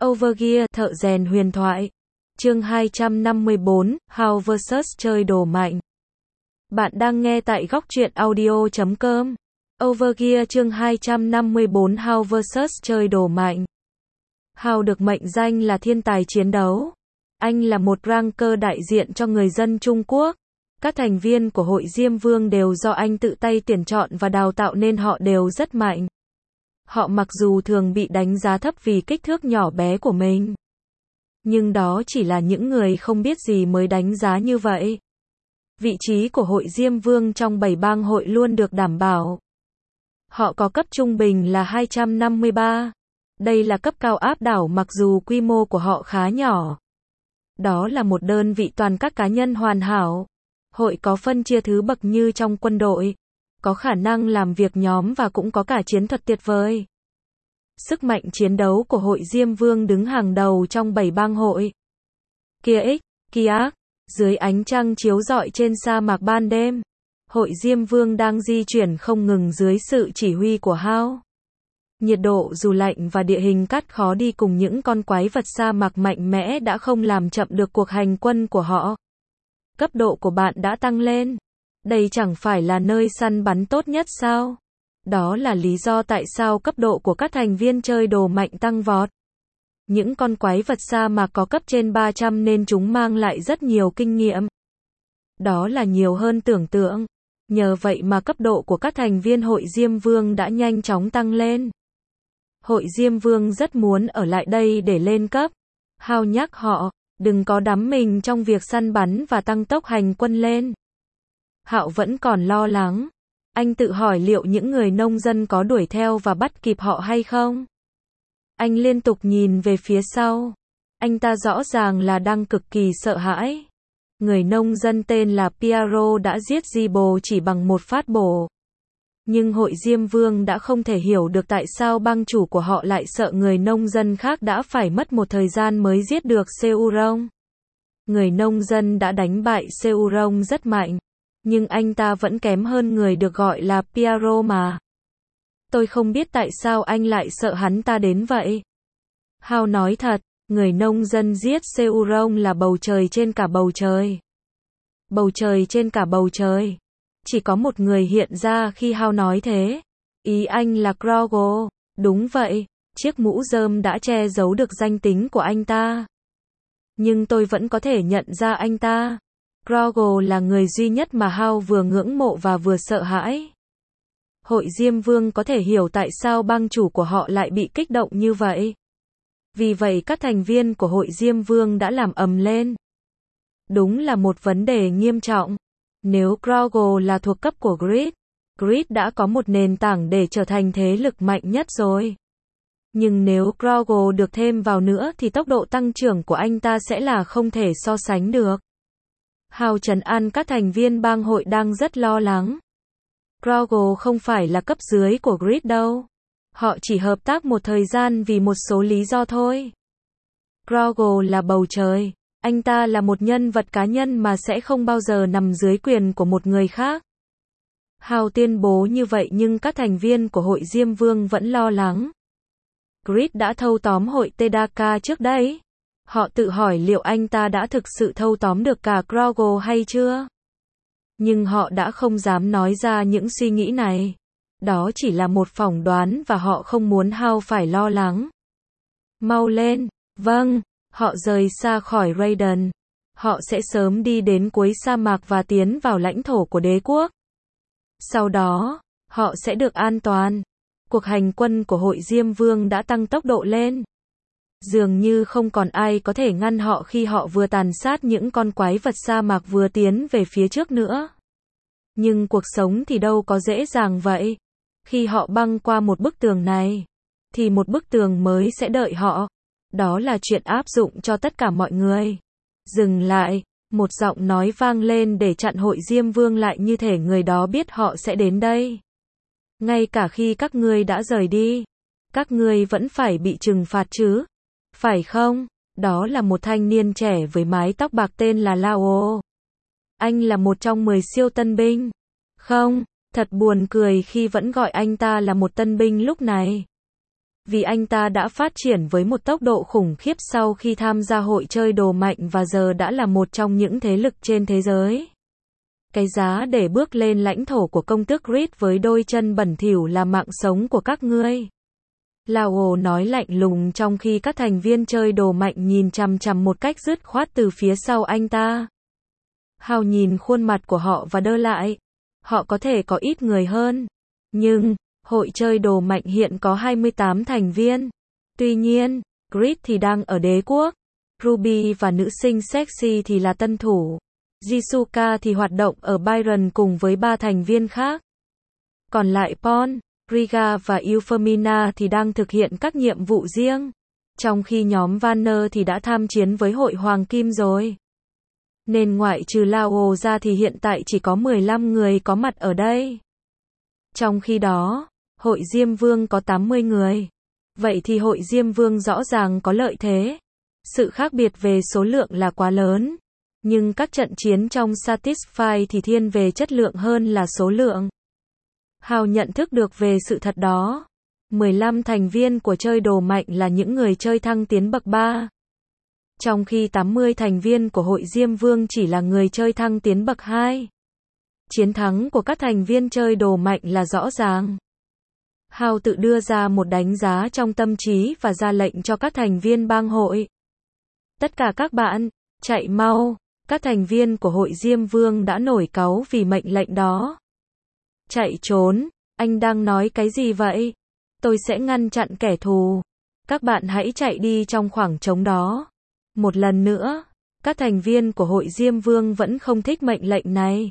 Overgear, thợ rèn huyền thoại. Chương 254, How vs chơi đồ mạnh. Bạn đang nghe tại góc truyện audio.com. Overgear chương 254 How vs chơi đồ mạnh. How được mệnh danh là thiên tài chiến đấu. Anh là một ranker đại diện cho người dân Trung Quốc. Các thành viên của hội Diêm Vương đều do anh tự tay tuyển chọn và đào tạo nên họ đều rất mạnh. Họ mặc dù thường bị đánh giá thấp vì kích thước nhỏ bé của mình. Nhưng đó chỉ là những người không biết gì mới đánh giá như vậy. Vị trí của hội Diêm Vương trong 7 bang hội luôn được đảm bảo. Họ có cấp trung bình là 253. Đây là cấp cao áp đảo mặc dù quy mô của họ khá nhỏ. Đó là một đơn vị toàn các cá nhân hoàn hảo. Hội có phân chia thứ bậc như trong quân đội. Có khả năng làm việc nhóm và cũng có cả chiến thuật tuyệt vời. Sức mạnh chiến đấu của hội Diêm Vương đứng hàng đầu trong 7 bang hội. Kiak, dưới ánh trăng chiếu rọi trên sa mạc ban đêm, hội Diêm Vương đang di chuyển không ngừng dưới sự chỉ huy của How. Nhiệt độ dù lạnh và địa hình cát khó đi cùng những con quái vật sa mạc mạnh mẽ đã không làm chậm được cuộc hành quân của họ. Cấp độ của bạn đã tăng lên. Đây chẳng phải là nơi săn bắn tốt nhất sao? Đó là lý do tại sao cấp độ của các thành viên chơi đồ mạnh tăng vọt. Những con quái vật sa mạc có cấp trên 300 nên chúng mang lại rất nhiều kinh nghiệm. Đó là nhiều hơn tưởng tượng. Nhờ vậy mà cấp độ của các thành viên hội Diêm Vương đã nhanh chóng tăng lên. Hội Diêm Vương rất muốn ở lại đây để lên cấp. How nhắc họ, đừng có đắm mình trong việc săn bắn và tăng tốc hành quân lên. Hạo vẫn còn lo lắng. Anh tự hỏi liệu những người nông dân có đuổi theo và bắt kịp họ hay không? Anh liên tục nhìn về phía sau. Anh ta rõ ràng là đang cực kỳ sợ hãi. Người nông dân tên là Piero đã giết Gibo chỉ bằng một phát bổ. Nhưng hội Diêm Vương đã không thể hiểu được tại sao bang chủ của họ lại sợ người nông dân khác đã phải mất một thời gian mới giết được Seurong. Người nông dân đã đánh bại Seurong rất mạnh. Nhưng anh ta vẫn kém hơn người được gọi là Piero mà. Tôi không biết tại sao anh lại sợ hắn ta đến vậy. How nói thật, người nông dân giết Seurong là bầu trời trên cả bầu trời. Bầu trời trên cả bầu trời. Chỉ có một người hiện ra khi How nói thế. Ý anh là Krogo. Đúng vậy, chiếc mũ rơm đã che giấu được danh tính của anh ta. Nhưng tôi vẫn có thể nhận ra anh ta. Krogo là người duy nhất mà How vừa ngưỡng mộ và vừa sợ hãi. Hội Diêm Vương có thể hiểu tại sao bang chủ của họ lại bị kích động như vậy. Vì vậy các thành viên của hội Diêm Vương đã làm ầm lên. Đúng là một vấn đề nghiêm trọng. Nếu Krogo là thuộc cấp của Grid đã có một nền tảng để trở thành thế lực mạnh nhất rồi. Nhưng nếu Krogo được thêm vào nữa thì tốc độ tăng trưởng của anh ta sẽ là không thể so sánh được. How trấn an các thành viên bang hội đang rất lo lắng. Krogo không phải là cấp dưới của Grid đâu. Họ chỉ hợp tác một thời gian vì một số lý do thôi. Krogo là bầu trời. Anh ta là một nhân vật cá nhân mà sẽ không bao giờ nằm dưới quyền của một người khác. How tuyên bố như vậy nhưng các thành viên của hội Diêm Vương vẫn lo lắng. Grid đã thâu tóm hội Tedaka trước đấy. Họ tự hỏi liệu anh ta đã thực sự thâu tóm được cả Krogo hay chưa? Nhưng họ đã không dám nói ra những suy nghĩ này. Đó chỉ là một phỏng đoán và họ không muốn How phải lo lắng. Mau lên, vâng, họ rời xa khỏi Raiden. Họ sẽ sớm đi đến cuối sa mạc và tiến vào lãnh thổ của đế quốc. Sau đó, họ sẽ được an toàn. Cuộc hành quân của hội Diêm Vương đã tăng tốc độ lên. Dường như không còn ai có thể ngăn họ khi họ vừa tàn sát những con quái vật sa mạc vừa tiến về phía trước nữa. Nhưng cuộc sống thì đâu có dễ dàng vậy. Khi họ băng qua một bức tường này, thì một bức tường mới sẽ đợi họ. Đó là chuyện áp dụng cho tất cả mọi người. Dừng lại, một giọng nói vang lên để chặn hội Diêm Vương lại như thể người đó biết họ sẽ đến đây. Ngay cả khi các ngươi đã rời đi, các ngươi vẫn phải bị trừng phạt chứ. Phải không? Đó là một thanh niên trẻ với mái tóc bạc tên là Lao. Anh là một trong 10 siêu tân binh. Không, thật buồn cười khi vẫn gọi anh ta là một tân binh lúc này. Vì anh ta đã phát triển với một tốc độ khủng khiếp sau khi tham gia hội chơi đồ mạnh và giờ đã là một trong những thế lực trên thế giới. Cái giá để bước lên lãnh thổ của công tước Reed với đôi chân bẩn thỉu là mạng sống của các ngươi. Lao nói lạnh lùng trong khi các thành viên chơi đồ mạnh nhìn chằm chằm một cách dứt khoát từ phía sau anh ta. Hao nhìn khuôn mặt của họ và đơ lại. Họ có thể có ít người hơn. Nhưng, hội chơi đồ mạnh hiện có 28 thành viên. Tuy nhiên, Grid thì đang ở đế quốc. Ruby và nữ sinh sexy thì là tân thủ. Jisuka thì hoạt động ở Byron cùng với 3 thành viên khác. Còn lại Pawn, Riga và Euphemina thì đang thực hiện các nhiệm vụ riêng. Trong khi nhóm Vanner thì đã tham chiến với hội Hoàng Kim rồi. Nên ngoại trừ Lao ra thì hiện tại chỉ có 15 người có mặt ở đây. Trong khi đó, hội Diêm Vương có 80 người. Vậy thì hội Diêm Vương rõ ràng có lợi thế. Sự khác biệt về số lượng là quá lớn. Nhưng các trận chiến trong Satisfy thì thiên về chất lượng hơn là số lượng. Hào nhận thức được về sự thật đó. 15 thành viên của chơi đồ mạnh là những người chơi thăng tiến bậc 3. Trong khi 80 thành viên của hội Diêm Vương chỉ là người chơi thăng tiến bậc 2. Chiến thắng của các thành viên chơi đồ mạnh là rõ ràng. Hào tự đưa ra một đánh giá trong tâm trí và ra lệnh cho các thành viên bang hội. Tất cả các bạn, chạy mau. Các thành viên của hội Diêm Vương đã nổi cáu vì mệnh lệnh đó. Chạy trốn, anh đang nói cái gì vậy? Tôi sẽ ngăn chặn kẻ thù. Các bạn hãy chạy đi trong khoảng trống đó. Một lần nữa, các thành viên của hội Diêm Vương vẫn không thích mệnh lệnh này.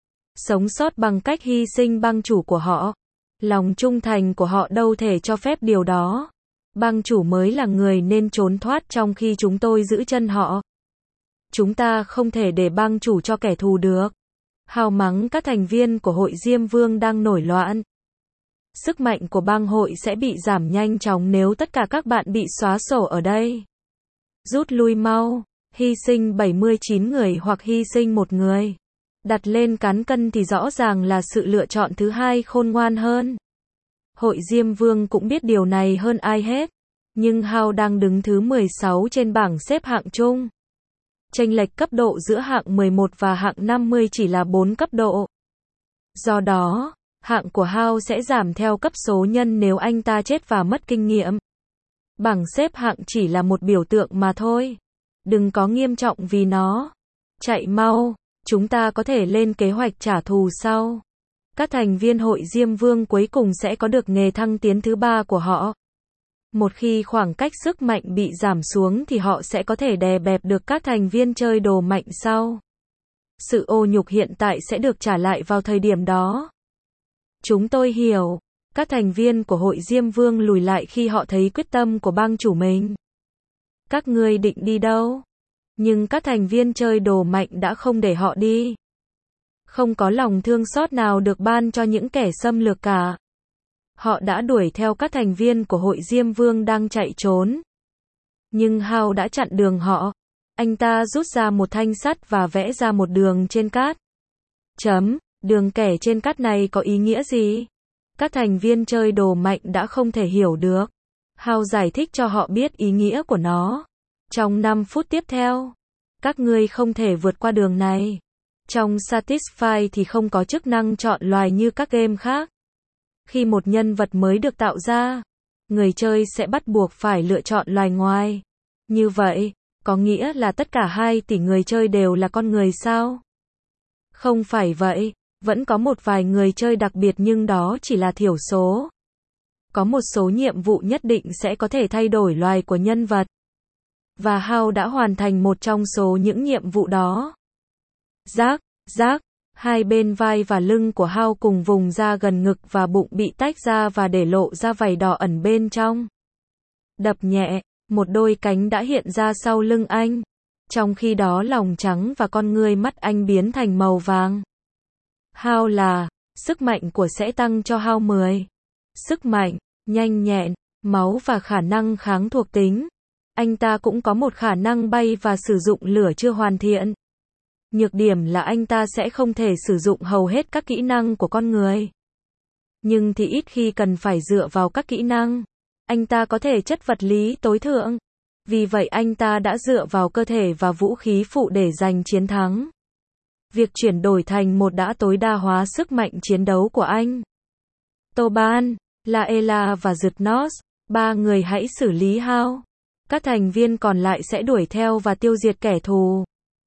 Sống sót bằng cách hy sinh bang chủ của họ. Lòng trung thành của họ đâu thể cho phép điều đó. Bang chủ mới là người nên trốn thoát trong khi chúng tôi giữ chân họ. Chúng ta không thể để bang chủ cho kẻ thù được. Hào mắng các thành viên của hội Diêm Vương đang nổi loạn. Sức mạnh của bang hội sẽ bị giảm nhanh chóng nếu tất cả các bạn bị xóa sổ ở đây. Rút lui mau, hy sinh 79 người hoặc hy sinh một người. Đặt lên cán cân thì rõ ràng là sự lựa chọn thứ hai khôn ngoan hơn. Hội Diêm Vương cũng biết điều này hơn ai hết. Nhưng Hao đang đứng thứ 16 trên bảng xếp hạng chung. Chênh lệch cấp độ giữa hạng 11 và hạng 50 chỉ là 4 cấp độ. Do đó, hạng của Hao sẽ giảm theo cấp số nhân nếu anh ta chết và mất kinh nghiệm. Bảng xếp hạng chỉ là một biểu tượng mà thôi. Đừng có nghiêm trọng vì nó. Chạy mau, chúng ta có thể lên kế hoạch trả thù sau. Các thành viên hội Diêm Vương cuối cùng sẽ có được nghề thăng tiến thứ 3 của họ. Một khi khoảng cách sức mạnh bị giảm xuống thì họ sẽ có thể đè bẹp được các thành viên chơi đồ mạnh sau. Sự ô nhục hiện tại sẽ được trả lại vào thời điểm đó. Chúng tôi hiểu. Các thành viên của hội Diêm Vương lùi lại khi họ thấy quyết tâm của bang chủ mình. Các ngươi định đi đâu? Nhưng các thành viên chơi đồ mạnh đã không để họ đi. Không có lòng thương xót nào được ban cho những kẻ xâm lược cả. Họ đã đuổi theo các thành viên của hội Diêm Vương đang chạy trốn. Nhưng Hao đã chặn đường họ. Anh ta rút ra một thanh sắt và vẽ ra một đường trên cát. Đường kẻ trên cát này có ý nghĩa gì? Các thành viên chơi đồ mạnh đã không thể hiểu được. Hao giải thích cho họ biết ý nghĩa của nó. Trong 5 phút tiếp theo, các ngươi không thể vượt qua đường này. Trong Satisfy thì không có chức năng chọn loài như các game khác. Khi một nhân vật mới được tạo ra, người chơi sẽ bắt buộc phải lựa chọn loài ngoài. Như vậy, có nghĩa là tất cả 2 tỷ người chơi đều là con người sao? Không phải vậy, vẫn có một vài người chơi đặc biệt nhưng đó chỉ là thiểu số. Có một số nhiệm vụ nhất định sẽ có thể thay đổi loài của nhân vật. Và Hao đã hoàn thành một trong số những nhiệm vụ đó. Rác, hai bên vai và lưng của Hao cùng vùng da gần ngực và bụng bị tách ra và để lộ ra vảy đỏ ẩn bên trong. Đập nhẹ, một đôi cánh đã hiện ra sau lưng anh. Trong khi đó lòng trắng và con ngươi mắt anh biến thành màu vàng. Hao là, sức mạnh của sẽ tăng cho Hao 10. Sức mạnh, nhanh nhẹn, máu và khả năng kháng thuộc tính. Anh ta cũng có một khả năng bay và sử dụng lửa chưa hoàn thiện. Nhược điểm là anh ta sẽ không thể sử dụng hầu hết các kỹ năng của con người. Nhưng thì ít khi cần phải dựa vào các kỹ năng. Anh ta có thể chất vật lý tối thượng. Vì vậy anh ta đã dựa vào cơ thể và vũ khí phụ để giành chiến thắng. Việc chuyển đổi thành một đã tối đa hóa sức mạnh chiến đấu của anh. Toban, Laela và Zydnos, ba người hãy xử lý Hao. Các thành viên còn lại sẽ đuổi theo và tiêu diệt kẻ thù.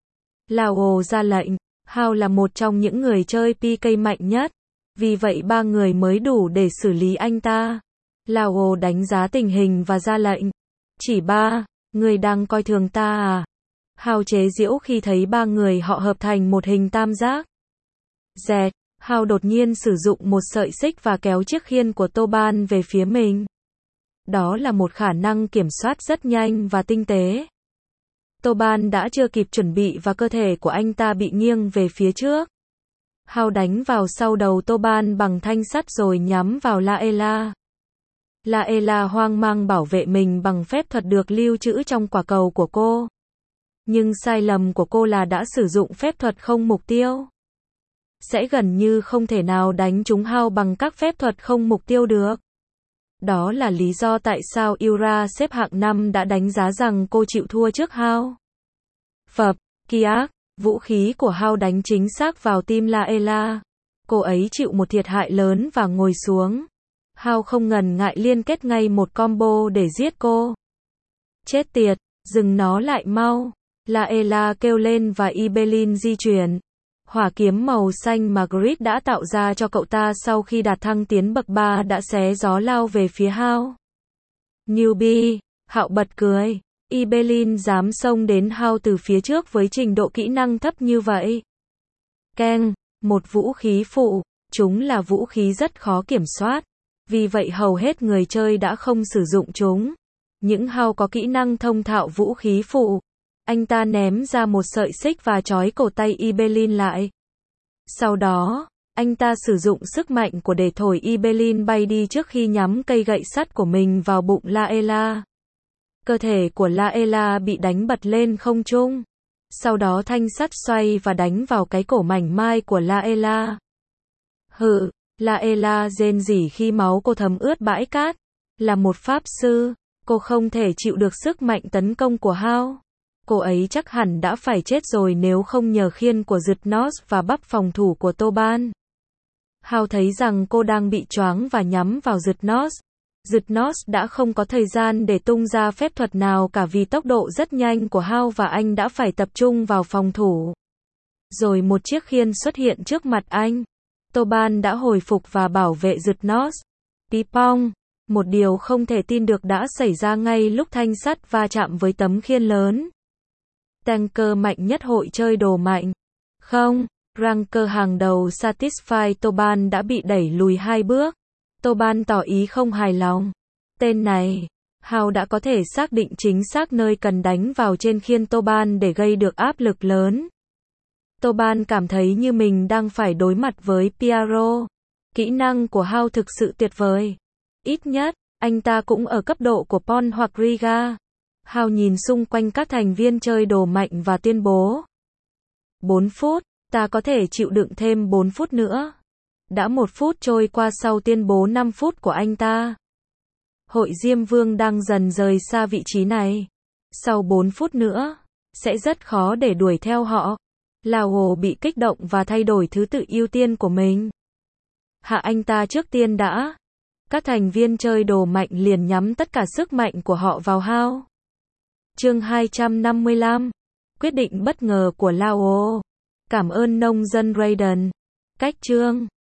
Lao ra lệnh. Hao là một trong những người chơi PK mạnh nhất. Vì vậy ba người mới đủ để xử lý anh ta. Lao đánh giá tình hình và ra lệnh. Chỉ ba, người đang coi thường ta à? Hao chế giễu khi thấy ba người họ hợp thành một hình tam giác. Dẹt, Hao đột nhiên sử dụng một sợi xích và kéo chiếc khiên của Toban về phía mình. Đó là một khả năng kiểm soát rất nhanh và tinh tế. Toban đã chưa kịp chuẩn bị và cơ thể của anh ta bị nghiêng về phía trước. Hao đánh vào sau đầu Toban bằng thanh sắt rồi nhắm vào Laela. Laela hoang mang bảo vệ mình bằng phép thuật được lưu trữ trong quả cầu của cô. Nhưng sai lầm của cô là đã sử dụng phép thuật không mục tiêu. Sẽ gần như không thể nào đánh trúng Hao bằng các phép thuật không mục tiêu được. Đó là lý do tại sao Yura xếp hạng 5 đã đánh giá rằng cô chịu thua trước Hao. Phập, Kiak, vũ khí của Hao đánh chính xác vào tim Laela. Cô ấy chịu một thiệt hại lớn và ngồi xuống. Hao không ngần ngại liên kết ngay một combo để giết cô. Chết tiệt, dừng nó lại mau. Laela kêu lên và Ibelin di chuyển. Hỏa kiếm màu xanh mà Grid đã tạo ra cho cậu ta sau khi đạt thăng tiến bậc 3 đã xé gió lao về phía Hao. Newbie, Hạo bật cười. Ibelin dám xông đến Hao từ phía trước với trình độ kỹ năng thấp như vậy. Keng, một vũ khí phụ, chúng là vũ khí rất khó kiểm soát. Vì vậy hầu hết người chơi đã không sử dụng chúng. Những Hao có kỹ năng thông thạo vũ khí phụ. Anh ta ném ra một sợi xích và trói cổ tay Ibelin lại. Sau đó, anh ta sử dụng sức mạnh của để thổi Ibelin bay đi trước khi nhắm cây gậy sắt của mình vào bụng Laela. Cơ thể của Laela bị đánh bật lên không trung. Sau đó thanh sắt xoay và đánh vào cái cổ mảnh mai của Laela. Hự, Laela rên rỉ khi máu cô thấm ướt bãi cát. Là một pháp sư, cô không thể chịu được sức mạnh tấn công của Hao. Cô ấy chắc hẳn đã phải chết rồi nếu không nhờ khiên của Zydnos và bắp phòng thủ của Toban. Hao thấy rằng cô đang bị choáng và nhắm vào Zydnos. Zydnos đã không có thời gian để tung ra phép thuật nào cả vì tốc độ rất nhanh của Hao và anh đã phải tập trung vào phòng thủ. Rồi một chiếc khiên xuất hiện trước mặt anh. Toban đã hồi phục và bảo vệ Zydnos. Pipong, một điều không thể tin được đã xảy ra ngay lúc thanh sắt va chạm với tấm khiên lớn. Tanker mạnh nhất hội chơi đồ mạnh. Không, ranker hàng đầu Satisfy Toban đã bị đẩy lùi 2 bước. Toban tỏ ý không hài lòng. Tên này, Hao đã có thể xác định chính xác nơi cần đánh vào trên khiên Toban để gây được áp lực lớn. Toban cảm thấy như mình đang phải đối mặt với Piaro. Kỹ năng của Hao thực sự tuyệt vời. Ít nhất, anh ta cũng ở cấp độ của Pon hoặc Riga. Hao nhìn xung quanh các thành viên chơi đồ mạnh và tuyên bố. 4 phút, ta có thể chịu đựng thêm 4 phút nữa. Đã 1 phút trôi qua sau tuyên bố 5 phút của anh ta. Hội Diêm Vương đang dần rời xa vị trí này. Sau 4 phút nữa, sẽ rất khó để đuổi theo họ. Lao bị kích động và thay đổi thứ tự ưu tiên của mình. Hạ anh ta trước tiên đã. Các thành viên chơi đồ mạnh liền nhắm tất cả sức mạnh của họ vào Hao. Chương 255. Quyết định bất ngờ của Lao. Cảm ơn nông dân Raiden. Cách chương